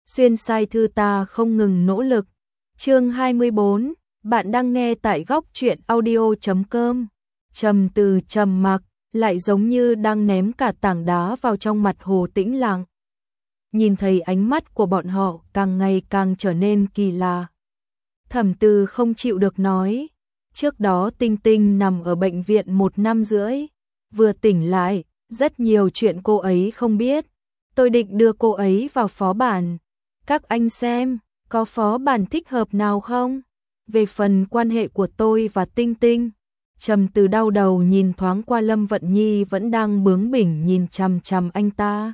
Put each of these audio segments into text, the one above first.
xuyên sai thư ta không ngừng nỗ lực. Chương 24, bạn đang nghe tại góc truyện audio.com. Trầm Từ trầm mặc, lại giống như đang ném cả tảng đá vào trong mặt hồ tĩnh lặng. Nhìn thấy ánh mắt của bọn họ càng ngày càng trở nên kỳ lạ. Thẩm Từ không chịu được nói, trước đó Tinh Tinh nằm ở bệnh viện 1 năm rưỡi, vừa tỉnh lại, rất nhiều chuyện cô ấy không biết. Tôi định đưa cô ấy vào phó bản. Các anh xem, có phó bản thích hợp nào không? Về phần quan hệ của tôi và Tinh Tinh, Trầm Từ đau đầu nhìn thoáng qua Lâm Vận Nhi vẫn đang bướng bỉnh nhìn chằm chằm anh ta.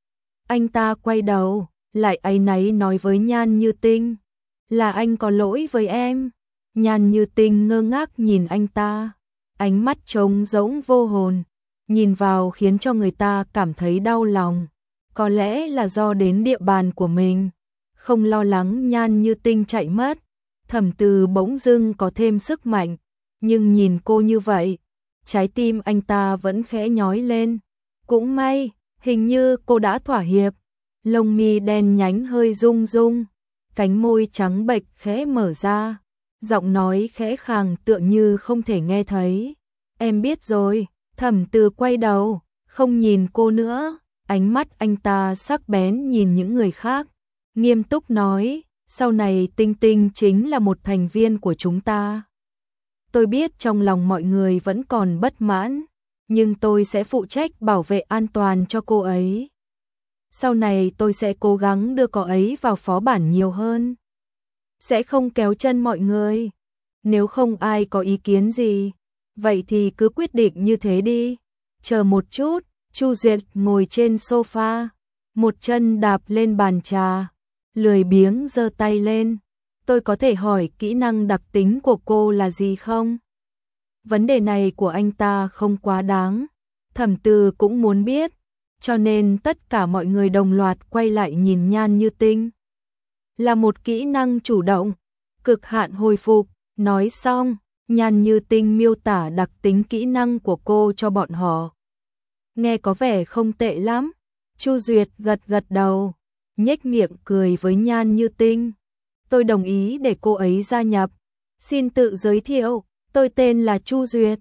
Anh ta quay đầu, lại áy náy nói với Nhan Như Tinh, là anh có lỗi với em. Nhan Như Tinh ngơ ngác nhìn anh ta, ánh mắt trống rỗng vô hồn, nhìn vào khiến cho người ta cảm thấy đau lòng. Có lẽ là do đến địa bàn của mình, không lo lắng Nhan Như Tinh chạy mất, Thẩm Từ bỗng dưng có thêm sức mạnh, nhưng nhìn cô như vậy, trái tim anh ta vẫn khẽ nhói lên. Cũng may, hình như cô đã thỏa hiệp. Lông mi đen nhánh hơi rung rung, cánh môi trắng bệch khẽ mở ra, giọng nói khẽ khàng tựa như không thể nghe thấy. Em biết rồi. Thẩm Từ quay đầu, không nhìn cô nữa, ánh mắt anh ta sắc bén nhìn những người khác, nghiêm túc nói, sau này Tinh Tinh chính là một thành viên của chúng ta. Tôi biết trong lòng mọi người vẫn còn bất mãn, nhưng tôi sẽ phụ trách bảo vệ an toàn cho cô ấy. Sau này tôi sẽ cố gắng đưa cô ấy vào phó bản nhiều hơn. Sẽ không kéo chân mọi người. Nếu không ai có ý kiến gì, vậy thì cứ quyết định như thế đi. Chờ một chút, Chu Duyệt ngồi trên sofa, một chân đạp lên bàn trà, lười biếng giơ tay lên. Tôi có thể hỏi kỹ năng đặc tính của cô là gì không? Vấn đề này của anh ta không quá đáng, Thẩm Từ cũng muốn biết, cho nên tất cả mọi người đồng loạt quay lại nhìn Nhan Như Tinh. Là một kỹ năng chủ động, cực hạn hồi phục. Nói xong, Nhan Như Tinh miêu tả đặc tính kỹ năng của cô cho bọn họ. Nghe có vẻ không tệ lắm. Chu Duyệt gật gật đầu, nhếch miệng cười với Nhan Như Tinh. Tôi đồng ý để cô ấy gia nhập. Xin tự giới thiệu, tôi tên là Chu Duyệt,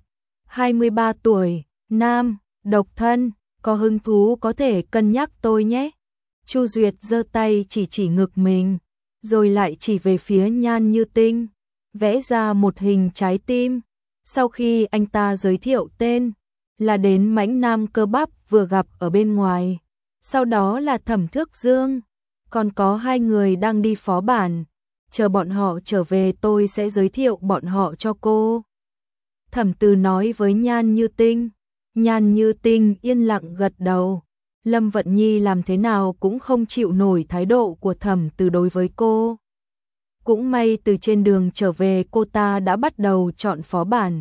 23 tuổi, nam, độc thân, có hứng thú có thể cân nhắc tôi nhé. Chu Duyệt giơ tay chỉ ngực mình, rồi lại chỉ về phía Nhan Như Tinh, vẽ ra một hình trái tim. Sau khi anh ta giới thiệu tên, là đến mãnh nam cơ bắp vừa gặp ở bên ngoài, sau đó là Thẩm Thước Dương, còn có 2 người đang đi phó bản, chờ bọn họ trở về tôi sẽ giới thiệu bọn họ cho cô. Thẩm Từ nói với Nhan Như Tinh. Nhan Như Tinh yên lặng gật đầu. Lâm Vận Nhi làm thế nào cũng không chịu nổi thái độ của Thẩm Từ đối với cô. Cũng may từ trên đường trở về cô ta đã bắt đầu chọn phó bản.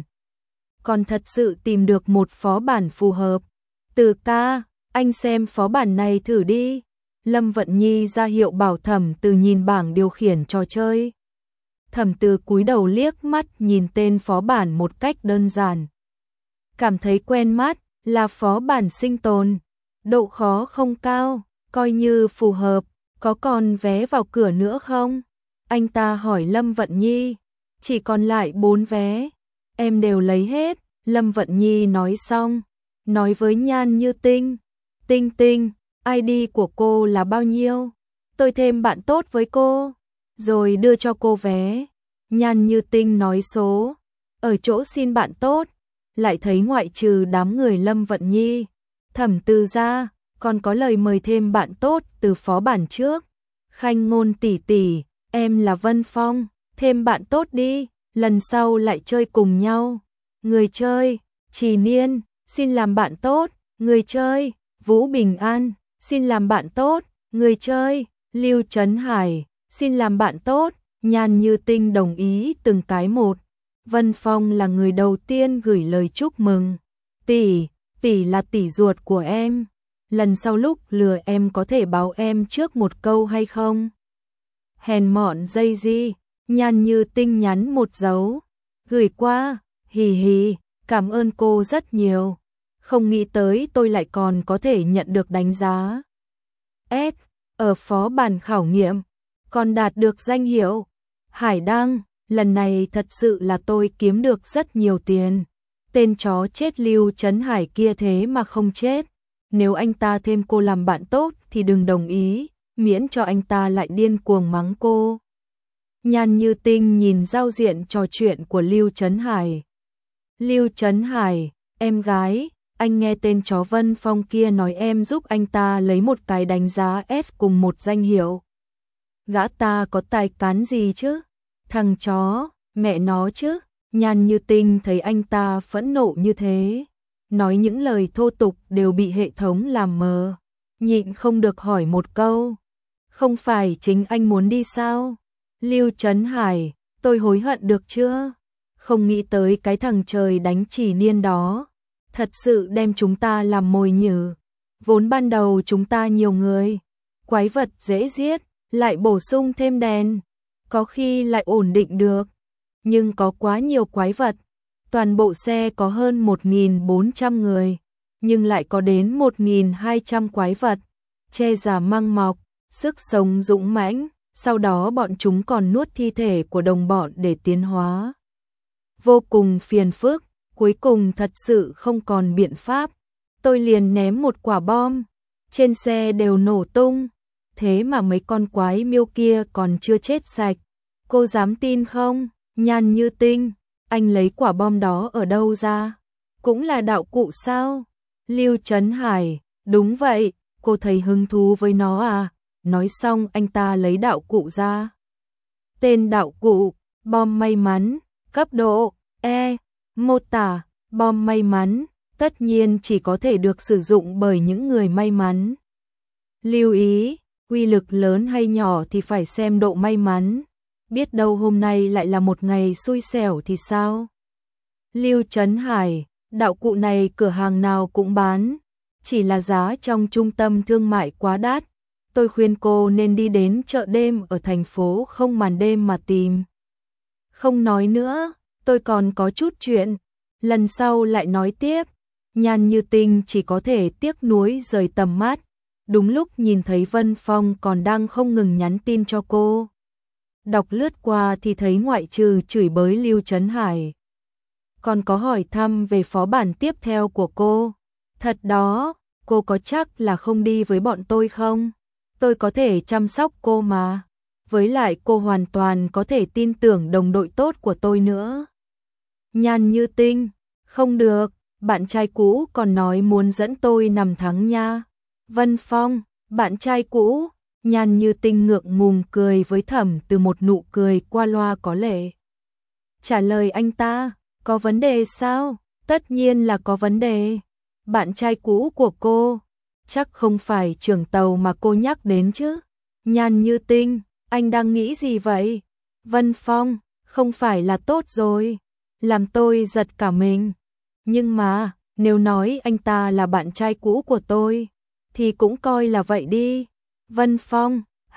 Còn thật sự tìm được một phó bản phù hợp. Từ ca, anh xem phó bản này thử đi. Lâm Vận Nhi ra hiệu bảo Thẩm Từ nhìn bảng điều khiển trò chơi. Thẩm Từ cúi đầu liếc mắt nhìn tên phó bản một cách đơn giản. Cảm thấy quen mắt, là phó bản sinh tồn. Độ khó không cao, coi như phù hợp. Có còn vé vào cửa nữa không? Anh ta hỏi Lâm Vận Nhi. Chỉ còn lại 4 vé. Em đều lấy hết. Lâm Vận Nhi nói xong, nói với Nhan Như Tinh. Tinh Tinh, ID của cô là bao nhiêu? Tôi thêm bạn tốt với cô, rồi đưa cho cô vé. Nhan Như Tinh nói số, ở chỗ xin bạn tốt, lại thấy ngoại trừ đám người Lâm Vận Nhi, Thẩm Từ ra, còn có lời mời thêm bạn tốt từ phó bản trước. Khanh Ngôn tỷ tỷ, em là Vân Phong, thêm bạn tốt đi, lần sau lại chơi cùng nhau. Người chơi, Trì Niên, xin làm bạn tốt. Người chơi, Vũ Bình An, xin làm bạn tốt. Người chơi, Lưu Trấn Hải, xin làm bạn tốt. Nhan Như Tinh đồng ý từng cái một. Vân Phong là người đầu tiên gửi lời chúc mừng. Tỷ là tỷ ruột của em. Lần sau lúc lừa em có thể báo em trước một câu hay không? Hèn mọn dây di. Nhan Như Tinh nhắn một dấu, gửi qua. Hì hì, cảm ơn cô rất nhiều. Không nghĩ tới tôi lại còn có thể nhận được đánh giá S ở phó bản khảo nghiệm, còn đạt được danh hiệu Hải Đăng, lần này thật sự là tôi kiếm được rất nhiều tiền. Tên chó chết Lưu Trấn Hải kia thế mà không chết. Nếu anh ta thêm cô làm bạn tốt thì đừng đồng ý, miễn cho anh ta lại điên cuồng mắng cô. Nhan Như Tinh nhìn giao diện trò chuyện của Lưu Trấn Hải. Lưu Trấn Hải, em gái, anh nghe tên chó Vân Phong kia nói em giúp anh ta lấy một cái đánh giá S cùng một danh hiệu. Gã ta có tài cán gì chứ? Thằng chó, mẹ nó chứ. Nhan Như Tinh thấy anh ta phẫn nộ như thế, nói những lời thô tục đều bị hệ thống làm mờ, nhịn không được hỏi một câu. Không phải chính anh muốn đi sao? Lưu Trấn Hải, tôi hối hận được chưa? Không nghĩ tới cái thằng trời đánh chỉ niên đó, thật sự đem chúng ta làm mồi nhử. Vốn ban đầu chúng ta nhiều người, quái vật dễ giết, lại bổ sung thêm đèn, có khi lại ổn định được. Nhưng có quá nhiều quái vật, toàn bộ xe có hơn 1.400 người, nhưng lại có đến 1.200 quái vật, che giả măng mọc, sức sống dũng mãnh, sau đó bọn chúng còn nuốt thi thể của đồng bọn để tiến hóa. Vô cùng phiền phức, cuối cùng thật sự không còn biện pháp, tôi liền ném một quả bom, trên xe đều nổ tung, thế mà mấy con quái miêu kia còn chưa chết sạch, cô dám tin không? Nhan Như Tinh, anh lấy quả bom đó ở đâu ra? Cũng là đạo cụ sao? Lưu Trấn Hải, đúng vậy, cô thấy hứng thú với nó à? Nói xong anh ta lấy đạo cụ ra. Tên đạo cụ, bom may mắn, cấp độ E, mô tả, bom may mắn, tất nhiên chỉ có thể được sử dụng bởi những người may mắn. Lưu ý, uy lực lớn hay nhỏ thì phải xem độ may mắn. Biết đâu hôm nay lại là một ngày xui xẻo thì sao? Lưu Trấn Hải, đạo cụ này cửa hàng nào cũng bán, chỉ là giá trong trung tâm thương mại quá đắt. Tôi khuyên cô nên đi đến chợ đêm ở thành phố không màn đêm mà tìm. Không nói nữa, tôi còn có chút chuyện, lần sau lại nói tiếp. Nhan Như Tinh chỉ có thể tiếc nuối rời tầm mắt, đúng lúc nhìn thấy Vân Phong còn đang không ngừng nhắn tin cho cô. Đọc lướt qua thì thấy ngoại trừ chửi bới Lưu Trấn Hải, còn có hỏi thăm về phó bản tiếp theo của cô. Thật đó, cô có chắc là không đi với bọn tôi không? Tôi có thể chăm sóc cô mà. Với lại cô hoàn toàn có thể tin tưởng đồng đội tốt của tôi nữa. Nhan Như Tinh, không được, bạn trai cũ còn nói muốn dẫn tôi nằm thắng nha. Vân Phong, bạn trai cũ. Nhan Như Tinh ngượng ngùng cười với Thẩm Từ một nụ cười qua loa có lệ. Trả lời anh ta, có vấn đề sao? Tất nhiên là có vấn đề. Bạn trai cũ của cô, chắc không phải trưởng tàu mà cô nhắc đến chứ? Nhan Như Tinh, anh đang nghĩ gì vậy? Vân Phong, không phải là tốt rồi. Làm tôi giật cả mình. Nhưng mà, nếu nói anh ta là bạn trai cũ của tôi, thì cũng coi là vậy đi. Vân Phong,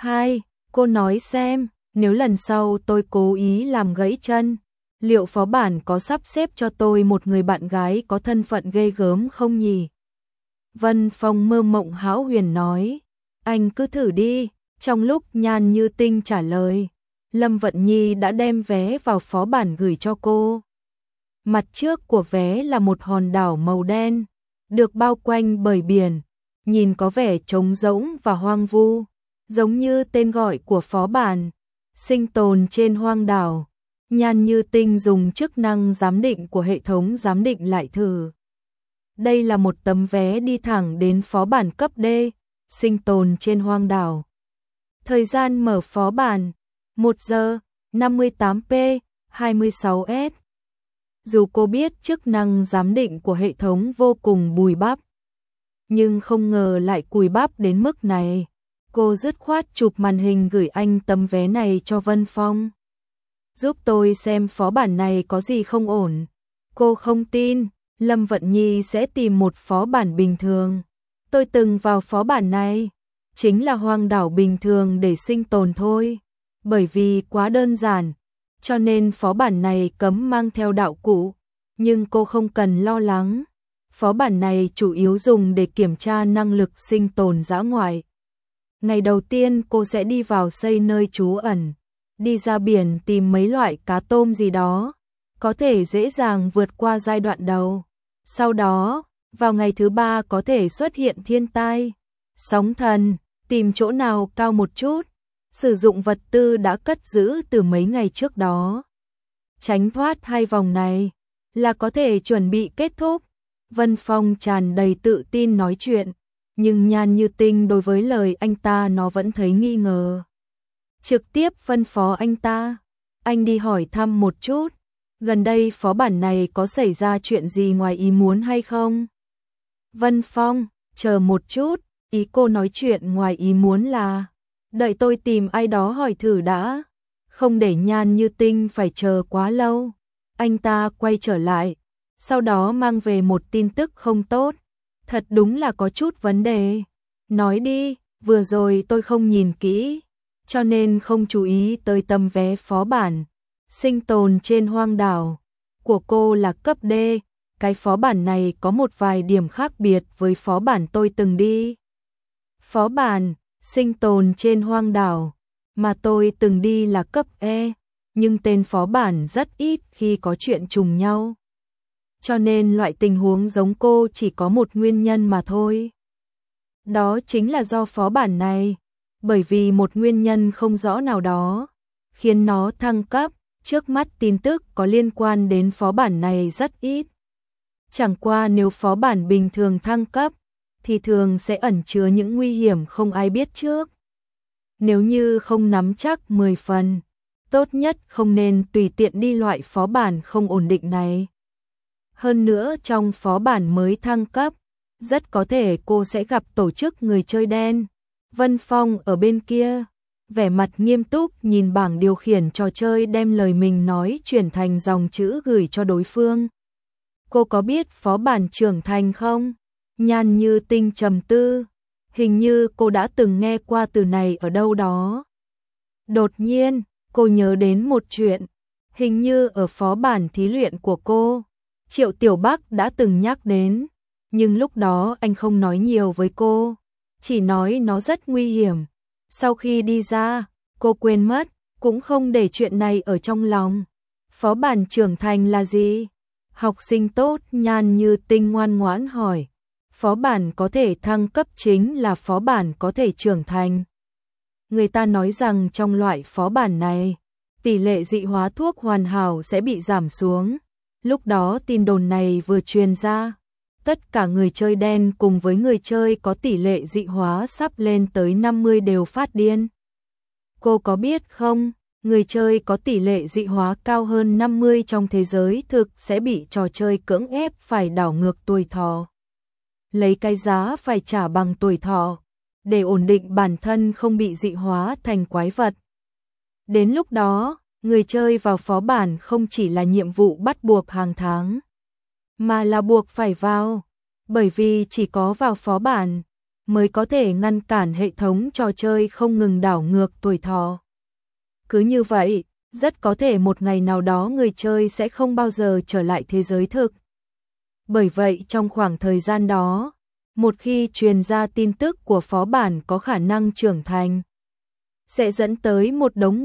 cô nói xem, nếu lần sau tôi cố ý làm gãy chân, liệu phó bản có sắp xếp cho tôi một người bạn gái có thân phận ghê gớm không nhỉ? Vân Phong mơ mộng hão huyền nói, anh cứ thử đi. Trong lúc Nhan Như Tinh trả lời, Lâm Vận Nhi đã đem vé vào phó bản gửi cho cô. Mặt trước của vé là một hòn đảo màu đen, được bao quanh bởi biển, nhìn có vẻ trống rỗng và hoang vu, giống như tên gọi của phó bản, sinh tồn trên hoang đảo. Nhan Như Tinh dùng chức năng giám định của hệ thống giám định lại thử. Đây là một tấm vé đi thẳng đến phó bản cấp D, sinh tồn trên hoang đảo. Thời gian mở phó bản 1 giờ 58p 26s. Dù cô biết chức năng giám định của hệ thống vô cùng bùi bắp, nhưng không ngờ lại cùi bắp đến mức này. Cô dứt khoát chụp màn hình gửi anh tấm vé này cho Vân Phong. Giúp tôi xem phó bản này có gì không ổn. Cô không tin, Lâm Vận Nhi sẽ tìm một phó bản bình thường. Tôi từng vào phó bản này, chính là hoang đảo bình thường để sinh tồn thôi. Bởi vì quá đơn giản, cho nên phó bản này cấm mang theo đạo cụ. Nhưng cô không cần lo lắng. Phó bản này chủ yếu dùng để kiểm tra năng lực sinh tồn dã ngoại. Ngày đầu tiên cô sẽ đi vào xây nơi trú ẩn, đi ra biển tìm mấy loại cá tôm gì đó, có thể dễ dàng vượt qua giai đoạn đầu. Sau đó, vào ngày thứ 3 có thể xuất hiện thiên tai, sóng thần, tìm chỗ nào cao một chút, sử dụng vật tư đã cất giữ từ mấy ngày trước đó. Tránh thoát hai vòng này là có thể chuẩn bị kết thúc. Vân Phong tràn đầy tự tin nói chuyện, nhưng Nhan Như Tinh đối với lời anh ta nó vẫn thấy nghi ngờ. Trực tiếp phân phó anh ta, anh đi hỏi thăm một chút, gần đây phó bản này có xảy ra chuyện gì ngoài ý muốn hay không? Vân Phong, chờ một chút, ý cô nói chuyện ngoài ý muốn là, đợi tôi tìm ai đó hỏi thử đã, không để Nhan Như Tinh phải chờ quá lâu. Anh ta quay trở lại, sau đó mang về một tin tức không tốt, thật đúng là có chút vấn đề. Nói đi, vừa rồi tôi không nhìn kỹ, cho nên không chú ý tới tấm vé phó bản. Sinh tồn trên hoang đảo của cô là cấp D, cái phó bản này có một vài điểm khác biệt với phó bản tôi từng đi. Phó bản sinh tồn trên hoang đảo mà tôi từng đi là cấp E, nhưng tên phó bản rất ít khi có chuyện trùng nhau. Cho nên loại tình huống giống cô chỉ có một nguyên nhân mà thôi. Đó chính là do phó bản này, bởi vì một nguyên nhân không rõ nào đó, khiến nó thăng cấp. Trước mắt tin tức có liên quan đến phó bản này rất ít. Chẳng qua nếu phó bản bình thường thăng cấp, thì thường sẽ ẩn chứa những nguy hiểm không ai biết trước. Nếu như không nắm chắc 10 phần, tốt nhất không nên tùy tiện đi loại phó bản không ổn định này. Hơn nữa trong phó bản mới thăng cấp, rất có thể cô sẽ gặp tổ chức người chơi đen. Vân Phong ở bên kia, vẻ mặt nghiêm túc nhìn bảng điều khiển trò chơi, đem lời mình nói chuyển thành dòng chữ gửi cho đối phương. Cô có biết phó bản trưởng thành không? Nhan Như Tinh trầm tư, hình như cô đã từng nghe qua từ này ở đâu đó. Đột nhiên, cô nhớ đến một chuyện, hình như ở phó bản thí luyện của cô, Triệu Tiểu Bắc đã từng nhắc đến, nhưng lúc đó anh không nói nhiều với cô, chỉ nói nó rất nguy hiểm. Sau khi đi ra, cô quên mất, cũng không để chuyện này ở trong lòng. Phó bản trưởng thành là gì? Học sinh tốt Nhan Như Tinh ngoan ngoãn hỏi. Phó bản có thể thăng cấp chính là phó bản có thể trưởng thành. Người ta nói rằng trong loại phó bản này, tỷ lệ dị hóa thuốc hoàn hảo sẽ bị giảm xuống. Lúc đó tin đồn này vừa truyền ra, tất cả người chơi đen cùng với người chơi có tỷ lệ dị hóa sắp lên tới 50 đều phát điên. Cô có biết không, người chơi có tỷ lệ dị hóa cao hơn 50 trong thế giới thực sẽ bị trò chơi cưỡng ép phải đảo ngược tuổi thọ. Lấy cái giá phải trả bằng tuổi thọ, để ổn định bản thân không bị dị hóa thành quái vật. Đến lúc đó, người chơi vào phó bản không chỉ là nhiệm vụ bắt buộc hàng tháng, mà là buộc phải vào, bởi vì chỉ có vào phó bản mới có thể ngăn cản hệ thống trò chơi không ngừng đảo ngược tuổi thọ. Cứ như vậy, rất có thể một ngày nào đó người chơi sẽ không bao giờ trở lại thế giới thực. Bởi vậy trong khoảng thời gian đó, một khi truyền ra tin tức của phó bản có khả năng trưởng thành, sẽ dẫn tới một đống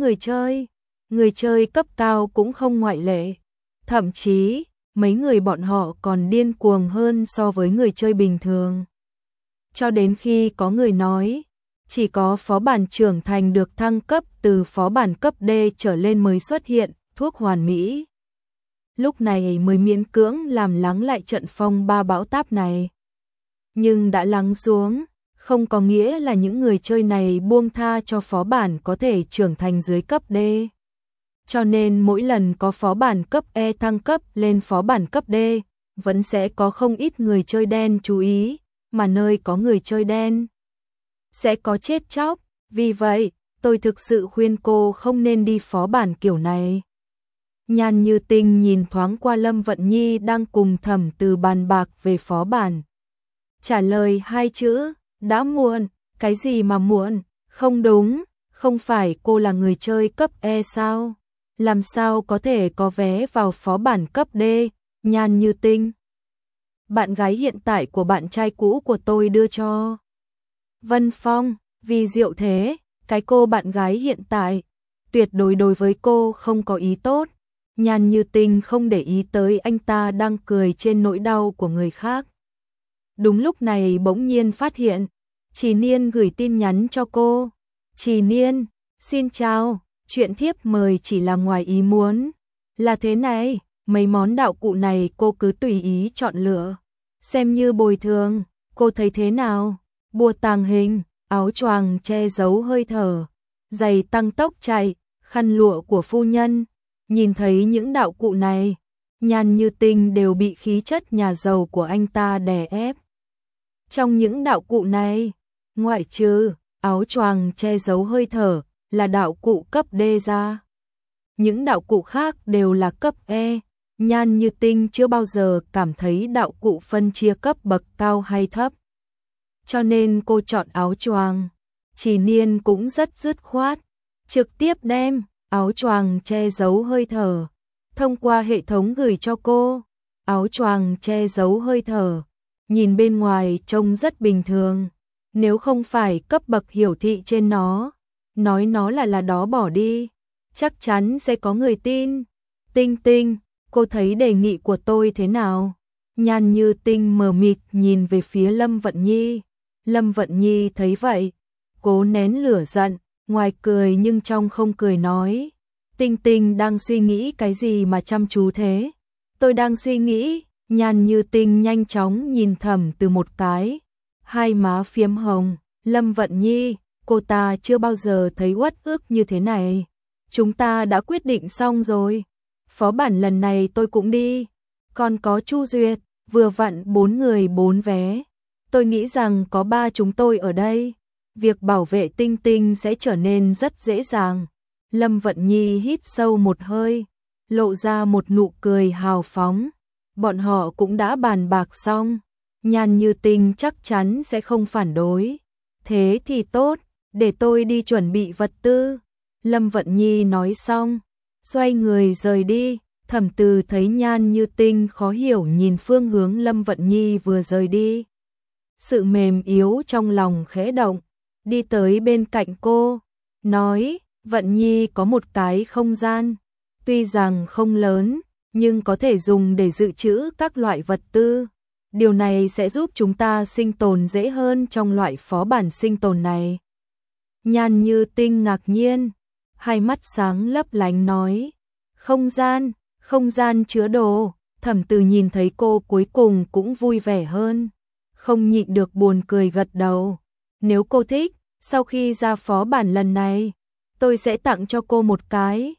người chơi cấp cao cũng không ngoại lệ. Thậm chí, mấy người bọn họ còn điên cuồng hơn so với người chơi bình thường. Cho đến khi có người nói, chỉ có phó bản trưởng thành được thăng cấp từ phó bản cấp D trở lên mới xuất hiện thuốc hoàn mỹ. Lúc này mới miễn cưỡng làm lắng lại trận phong ba bão táp này. Nhưng đã lắng xuống, không có nghĩa là những người chơi này buông tha cho phó bản có thể trưởng thành dưới cấp D. Cho nên mỗi lần có phó bản cấp E thăng cấp lên phó bản cấp D, vẫn sẽ có không ít người chơi đen chú ý, mà nơi có người chơi đen sẽ có chết chóc. Vì vậy, tôi thực sự khuyên cô không nên đi phó bản kiểu này. Nhan Như Tinh nhìn thoáng qua Lâm Vận Nhi đang cùng Thẩm Từ bàn bạc về phó bản. Trả lời hai chữ, đã muộn. Cái gì mà muộn? Không đúng, không phải cô là người chơi cấp E sao? Làm sao có thể có vé vào phó bản cấp D? Nhan Như Tinh, bạn gái hiện tại của bạn trai cũ của tôi đưa cho. Vân Phong, Vì rượu thế, cái cô bạn gái hiện tại, tuyệt đối đối với cô không có ý tốt. Nhan Như Tinh không để ý tới anh ta đang cười trên nỗi đau của người khác. Đúng lúc này bỗng nhiên phát hiện, Trì Niên gửi tin nhắn cho cô. Trì Niên, xin chào, chuyện thiếp mời chỉ là ngoài ý muốn. Là thế này, mấy món đạo cụ này cô cứ tùy ý chọn lựa. Xem như bồi thường, cô thấy thế nào? Bùa tàng hình, áo choàng che giấu hơi thở, giày tăng tốc chạy, khăn lụa của phu nhân. Nhìn thấy những đạo cụ này, Nhan Như Tinh đều bị khí chất nhà giàu của anh ta đè ép. Trong những đạo cụ này, ngoại trừ áo choàng che giấu hơi thở là đạo cụ cấp D ra, những đạo cụ khác đều là cấp E. Nhan Như Tinh chưa bao giờ cảm thấy đạo cụ phân chia cấp bậc cao hay thấp, cho nên cô chọn áo choàng. Trì Niên cũng rất dứt khoát, trực tiếp đem áo choàng che giấu hơi thở thông qua hệ thống gửi cho cô. Áo choàng che giấu hơi thở, nhìn bên ngoài trông rất bình thường, nếu không phải cấp bậc hiển thị trên nó, nói nó là đó bỏ đi, chắc chắn sẽ có người tin. Tinh Tinh, cô thấy đề nghị của tôi thế nào? Nhan Như Tinh mờ mịt nhìn về phía Lâm Vận Nhi. Lâm Vận Nhi thấy vậy, cố nén lửa giận, ngoài cười nhưng trong không cười nói. Tinh Tinh đang suy nghĩ cái gì mà chăm chú thế? Tôi đang suy nghĩ. Nhan Như Tinh nhanh chóng nhìn Thẩm Từ một cái, hai má phiếm hồng. Lâm Vận Nhi, cô ta chưa bao giờ thấy uất ức như thế này. Chúng ta đã quyết định xong rồi. Phó bản lần này tôi cũng đi. Còn có Chu Duyệt, vừa vặn 4 người 4 vé. Tôi nghĩ rằng có 3 chúng tôi ở đây, việc bảo vệ Tinh Tinh sẽ trở nên rất dễ dàng. Lâm Vận Nhi hít sâu một hơi, lộ ra một nụ cười hào phóng. Bọn họ cũng đã bàn bạc xong, Nhan Như Tinh chắc chắn sẽ không phản đối. Thế thì tốt, để tôi đi chuẩn bị vật tư. Lâm Vận Nhi nói xong, xoay người rời đi. Thẩm Từ thấy Nhan Như Tinh khó hiểu nhìn phương hướng Lâm Vận Nhi vừa rời đi. Sự mềm yếu trong lòng khẽ động, đi tới bên cạnh cô, nói, Vận Nhi có một cái không gian, tuy rằng không lớn, nhưng có thể dùng để dự trữ các loại vật tư. Điều này sẽ giúp chúng ta sinh tồn dễ hơn trong loại phó bản sinh tồn này. Nhan Như Tinh ngạc nhiên, hai mắt sáng lấp lánh nói, không gian chứa đồ. Thẩm Từ nhìn thấy cô cuối cùng cũng vui vẻ hơn, không nhịn được buồn cười gật đầu. Nếu cô thích, sau khi ra phó bản lần này, tôi sẽ tặng cho cô một cái.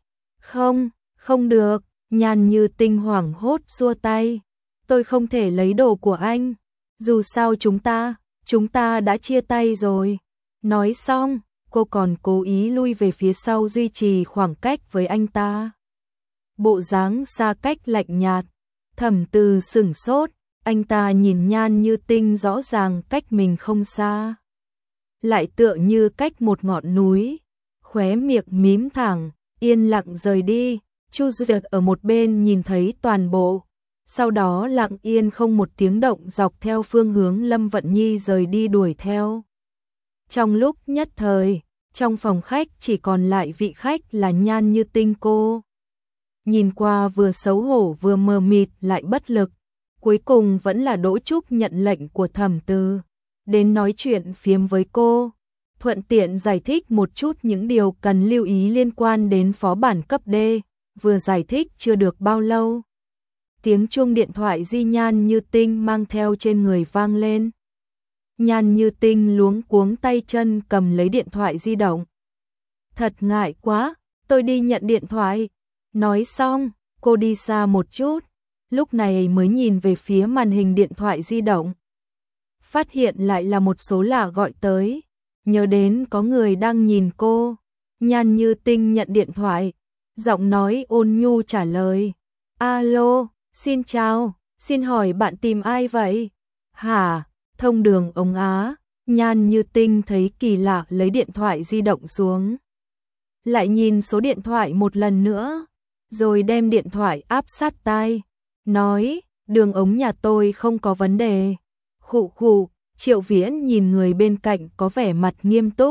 Không được. Nhan Như Tinh hoảng hốt xua tay. Tôi không thể lấy đồ của anh. Dù sao chúng ta đã chia tay rồi. Nói xong, cô còn cố ý lui về phía sau duy trì khoảng cách với anh ta. Bộ dáng xa cách lạnh nhạt. Thẩm Từ sửng sốt, anh ta nhìn Nhan Như Tinh rõ ràng cách mình không xa, lại tựa như cách một ngọn núi, khóe miệng mím thẳng, yên lặng rời đi. Chu Duyệt ở một bên nhìn thấy toàn bộ, sau đó lặng yên không một tiếng động dọc theo phương hướng Lâm Vận Nhi rời đi đuổi theo. Trong lúc nhất thời, trong phòng khách chỉ còn lại vị khách là Nhan Như Tinh cô. Nhìn qua vừa xấu hổ vừa mờ mịt lại bất lực, cuối cùng vẫn là Đỗ Trúc nhận lệnh của Thẩm Từ, đến nói chuyện phiếm với cô, thuận tiện giải thích một chút những điều cần lưu ý liên quan đến phó bản cấp D. Vừa giải thích chưa được bao lâu, tiếng chuông điện thoại di Nhan Như Tinh mang theo trên người vang lên. Nhan Như Tinh luống cuống tay chân cầm lấy điện thoại di động. Thật ngại quá, tôi đi nhận điện thoại. Nói xong, cô đi xa một chút, lúc này mới nhìn về phía màn hình điện thoại di động. Phát hiện lại là một số lạ gọi tới, nhớ đến có người đang nhìn cô. Nhan Như Tinh nhận điện thoại, giọng nói ôn nhu trả lời. Alo, xin chào, xin hỏi bạn tìm ai vậy? Hả, thông đường Ống Á. Nhan Như Tinh thấy kỳ lạ lấy điện thoại di động xuống, lại nhìn số điện thoại một lần nữa, rồi đem điện thoại áp sát tai, nói, đường ống nhà tôi không có vấn đề. Khụ khụ. Triệu Viễn nhìn người bên cạnh có vẻ mặt nghiêm túc,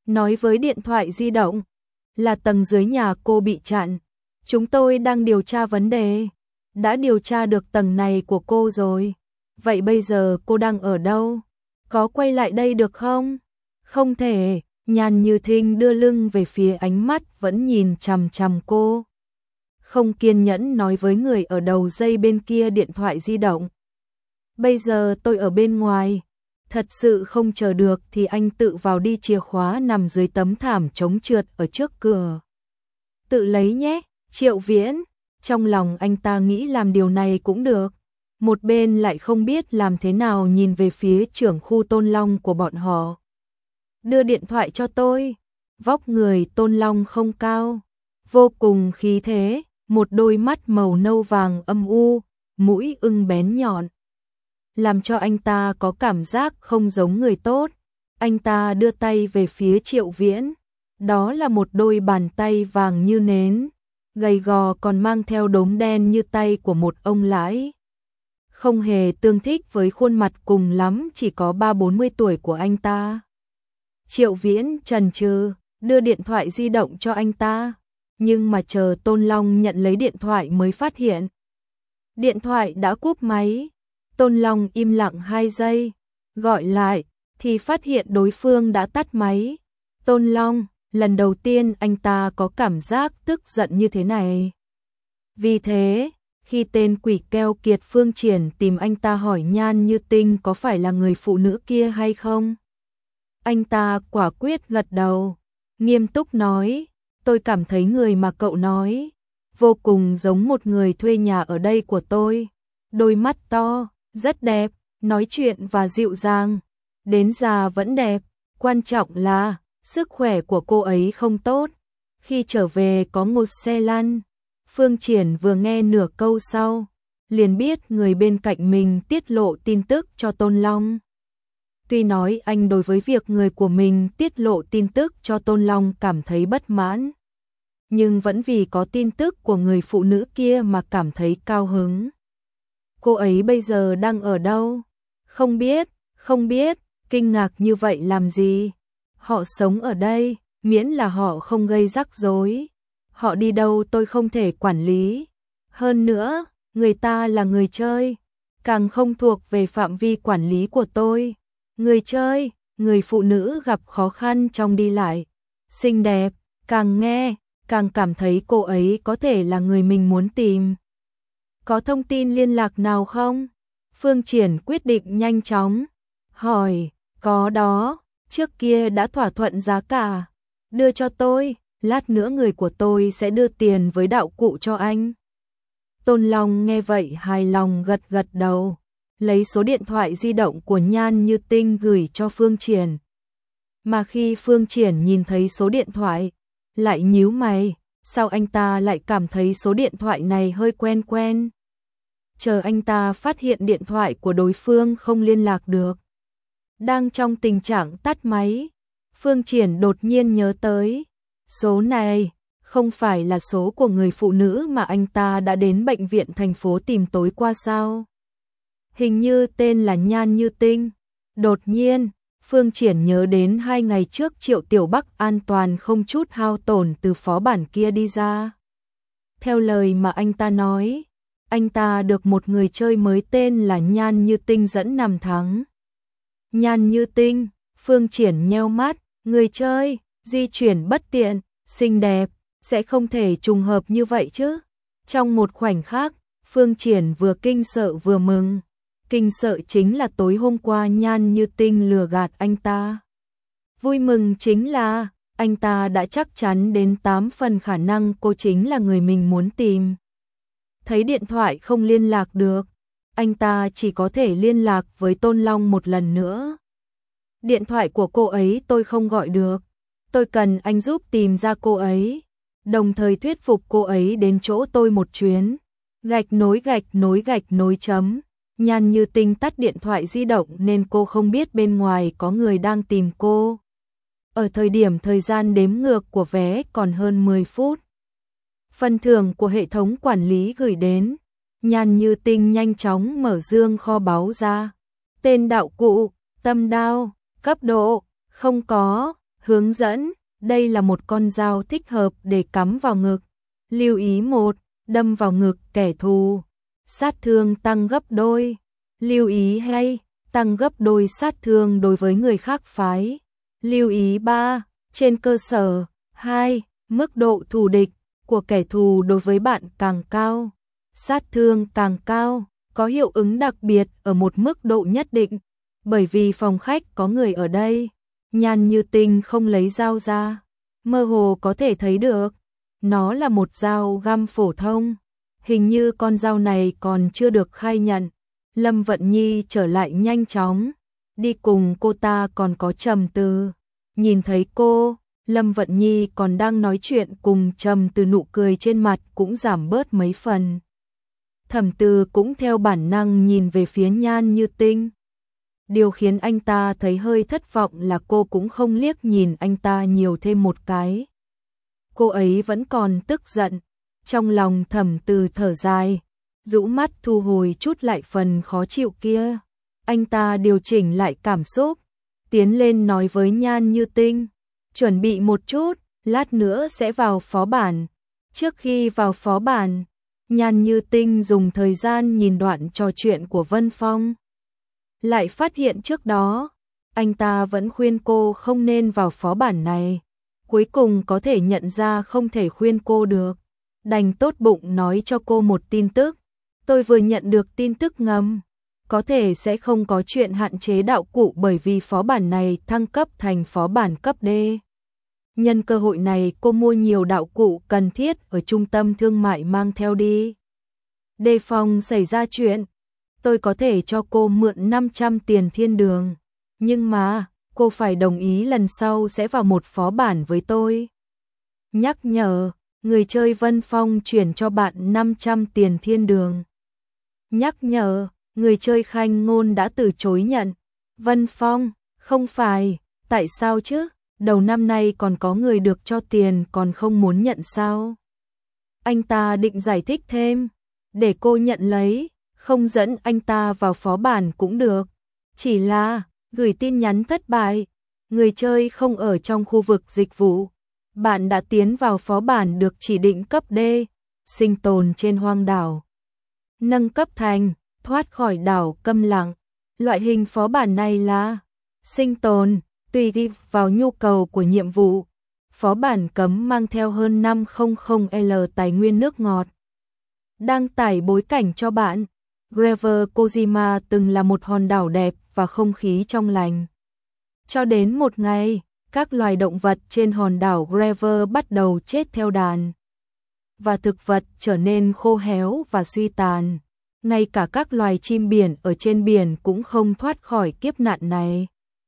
nói với điện thoại di động, là tầng dưới nhà cô bị chặn. Chúng tôi đang điều tra vấn đề. Đã điều tra được tầng này của cô rồi. Vậy bây giờ cô đang ở đâu? Có quay lại đây được không? Không thể. Nhan Như Thinh đưa lưng về phía, ánh mắt vẫn nhìn chằm chằm cô. Không kiên nhẫn nói với người ở đầu dây bên kia điện thoại di động. Bây giờ tôi ở bên ngoài. Thật sự không chờ được thì anh tự vào đi, chìa khóa nằm dưới tấm thảm chống trượt ở trước cửa. Tự lấy nhé, Triệu Viễn. Trong lòng anh ta nghĩ làm điều này cũng được. Một bên lại không biết làm thế nào nhìn về phía trưởng khu Tôn Long của bọn họ. Đưa điện thoại cho tôi. Vóc người Tôn Long không cao, vô cùng khí thế, một đôi mắt màu nâu vàng âm u, mũi ưng bén nhọn, làm cho anh ta có cảm giác không giống người tốt. Anh ta đưa tay về phía Triệu Viễn, đó là một đôi bàn tay vàng như nến, gầy gò còn mang theo đốm đen như tay của một ông lãi. Không hề tương thích với khuôn mặt cùng lắm chỉ có 30-40 tuổi của anh ta. Triệu Viễn chần chừ, đưa điện thoại di động cho anh ta, nhưng mà chờ Tôn Long nhận lấy điện thoại mới phát hiện. Điện thoại đã cúp máy. Tôn Long im lặng 2 giây, gọi lại, thì phát hiện đối phương đã tắt máy. Tôn Long, lần đầu tiên anh ta có cảm giác tức giận như thế này. Vì thế, khi tên quỷ keo kiệt Phương Triển tìm anh ta hỏi Nhan Như Tinh có phải là người phụ nữ kia hay không, anh ta quả quyết gật đầu, nghiêm túc nói, tôi cảm thấy người mà cậu nói vô cùng giống một người thuê nhà ở đây của tôi. Đôi mắt to, rất đẹp, nói chuyện và dịu dàng, đến già vẫn đẹp, quan trọng là sức khỏe của cô ấy không tốt. Khi trở về có một xe lăn. Phương Triển vừa nghe nửa câu sau, liền biết người bên cạnh mình tiết lộ tin tức cho Tôn Long. Tuy nói anh đối với việc người của mình tiết lộ tin tức cho Tôn Long cảm thấy bất mãn, nhưng vẫn vì có tin tức của người phụ nữ kia mà cảm thấy cao hứng. Cô ấy bây giờ đang ở đâu? Không biết, kinh ngạc như vậy làm gì? Họ sống ở đây, miễn là họ không gây rắc rối. Họ đi đâu tôi không thể quản lý. Hơn nữa, người ta là người chơi, càng không thuộc về phạm vi quản lý của tôi. Người chơi, người phụ nữ gặp khó khăn trong đi lại, xinh đẹp, càng nghe, càng cảm thấy cô ấy có thể là người mình muốn tìm. Có thông tin liên lạc nào không? Phương Triển quyết định nhanh chóng hỏi. Có đó, trước kia đã thỏa thuận giá cả. Đưa cho tôi, lát nữa người của tôi sẽ đưa tiền với đạo cụ cho anh. Tôn Long nghe vậy hài lòng gật gật đầu, lấy số điện thoại di động của Nhan Như Tinh gửi cho Phương Triển. Mà khi Phương Triển nhìn thấy số điện thoại, lại nhíu mày, sao anh ta lại cảm thấy số điện thoại này hơi quen quen. Chờ anh ta phát hiện điện thoại của đối phương không liên lạc được, đang trong tình trạng tắt máy, Phương Triển đột nhiên nhớ tới, số này không phải là số của người phụ nữ mà anh ta đã đến bệnh viện thành phố tìm tối qua sao? Hình như tên là Nhan Như Tinh. Đột nhiên, Phương Triển nhớ đến 2 ngày trước Triệu Tiểu Bắc an toàn không chút hao tổn từ phó bản kia đi ra. Theo lời mà anh ta nói, anh ta được một người chơi mới tên là Nhan Như Tinh dẫn nằm thắng. Nhan Như Tinh, Phương Triển nheo mắt, người chơi, di chuyển bất tiện, xinh đẹp, sẽ không thể trùng hợp như vậy chứ. Trong một khoảnh khắc, Phương Triển vừa kinh sợ vừa mừng. Kinh sợ chính là tối hôm qua Nhan Như Tinh lừa gạt anh ta. Vui mừng chính là anh ta đã chắc chắn đến 8 phần khả năng cô chính là người mình muốn tìm. Thấy điện thoại không liên lạc được, anh ta chỉ có thể liên lạc với Tôn Long một lần nữa. Điện thoại của cô ấy tôi không gọi được, tôi cần anh giúp tìm ra cô ấy, đồng thời thuyết phục cô ấy đến chỗ tôi một chuyến. Gạch nối chấm. Nhan Như Tinh tắt điện thoại di động nên cô không biết bên ngoài có người đang tìm cô. Ở thời điểm thời gian đếm ngược của vé còn hơn 10 phút. Phần thưởng của hệ thống quản lý gửi đến. Nhan Như Tinh nhanh chóng mở dương kho báu ra. Tên đạo cụ, tâm đao, cấp độ, không có. Hướng dẫn, đây là một con dao thích hợp để cắm vào ngực. Lưu ý 1, đâm vào ngực kẻ thù, sát thương tăng gấp đôi. Lưu ý 2, tăng gấp đôi sát thương đối với người khác phái. Lưu ý 3, trên cơ sở 2, mức độ thù địch của kẻ thù đối với bạn càng cao, sát thương càng cao, có hiệu ứng đặc biệt ở một mức độ nhất định. Bởi vì phòng khách có người ở đây, Nhan Như Tinh không lấy dao ra, mơ hồ có thể thấy được, nó là một dao găm phổ thông. Hình như con dao này còn chưa được khai nhận. Lâm Vận Nhi trở lại nhanh chóng, đi cùng cô ta còn có Trầm Từ. Nhìn thấy cô, Lâm Vận Nhi còn đang nói chuyện cùng Trầm Từ, nụ cười trên mặt cũng giảm bớt mấy phần. Thẩm Từ cũng theo bản năng nhìn về phía Nhan Như Tinh. Điều khiến anh ta thấy hơi thất vọng là cô cũng không liếc nhìn anh ta nhiều thêm một cái. Cô ấy vẫn còn tức giận. Trong lòng Thẩm Từ thở dài, rũ mắt thu hồi chút lại phần khó chịu kia. Anh ta điều chỉnh lại cảm xúc, tiến lên nói với Nhan Như Tinh, chuẩn bị một chút, lát nữa sẽ vào phó bản. Trước khi vào phó bản, Nhan Như Tinh dùng thời gian nhìn đoạn trò chuyện của Vân Phong. Lại phát hiện trước đó, anh ta vẫn khuyên cô không nên vào phó bản này. Cuối cùng có thể nhận ra không thể khuyên cô được. Đành tốt bụng nói cho cô một tin tức. Tôi vừa nhận được tin tức ngầm. Có thể sẽ không có chuyện hạn chế đạo cụ bởi vì phó bản này thăng cấp thành phó bản cấp D. Nhân cơ hội này cô mua nhiều đạo cụ cần thiết ở trung tâm thương mại mang theo đi. Đề phòng xảy ra chuyện, tôi có thể cho cô mượn 500 tiền thiên đường. Nhưng mà, cô phải đồng ý lần sau sẽ vào một phó bản với tôi. Nhắc nhở, người chơi Vân Phong chuyển cho bạn 500 tiền thiên đường. Nhắc nhở, người chơi Khanh Ngôn đã từ chối nhận. Vân Phong, không phải, tại sao chứ? Đầu năm nay còn có người được cho tiền còn không muốn nhận sao? Anh ta định giải thích thêm, để cô nhận lấy, không dẫn anh ta vào phó bản cũng được. Chỉ là, gửi tin nhắn thất bại, người chơi không ở trong khu vực dịch vụ. Bạn đã tiến vào phó bản được chỉ định cấp D, sinh tồn trên hoang đảo. Nâng cấp thành, thoát khỏi đảo câm lặng. Loại hình phó bản này là sinh tồn, tùy vào nhu cầu của nhiệm vụ. Phó bản cấm mang theo hơn 500L tài nguyên nước ngọt. Đăng tải bối cảnh cho bạn. Graver Kojima từng là một hòn đảo đẹp và không khí trong lành. Cho đến một ngày, các loài động vật trên hòn đảo Graver bắt đầu chết theo đàn. Và thực vật trở nên khô héo và suy tàn. Ngay cả các loài chim biển ở trên biển cũng không thoát khỏi kiếp nạn này.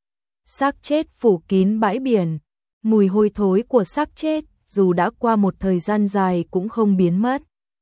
Xác chết phủ kín bãi biển. Mùi hôi thối của xác chết dù đã qua một thời gian dài cũng không biến mất.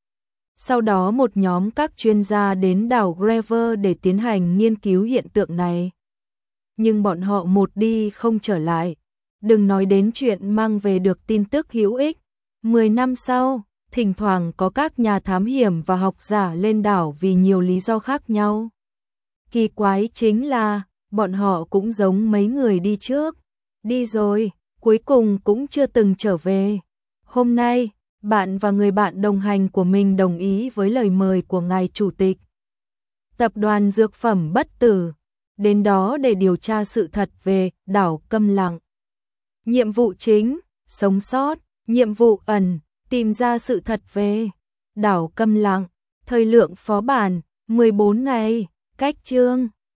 Sau đó một nhóm các chuyên gia đến đảo Graver để tiến hành nghiên cứu hiện tượng này. Nhưng bọn họ một đi không trở lại. Đừng nói đến chuyện mang về được tin tức hữu ích. 10 năm sau, thỉnh thoảng có các nhà thám hiểm và học giả lên đảo vì nhiều lý do khác nhau. Kỳ quái chính là, bọn họ cũng giống mấy người đi trước. Đi rồi, cuối cùng cũng chưa từng trở về. Hôm nay, bạn và người bạn đồng hành của mình đồng ý với lời mời của ngài chủ tịch Tập đoàn Dược phẩm Bất Tử, đến đó để điều tra sự thật về đảo câm lặng. Nhiệm vụ chính, sống sót, nhiệm vụ ẩn, tìm ra sự thật về đảo câm lặng. Thời lượng phó bản, 14 ngày, cách chương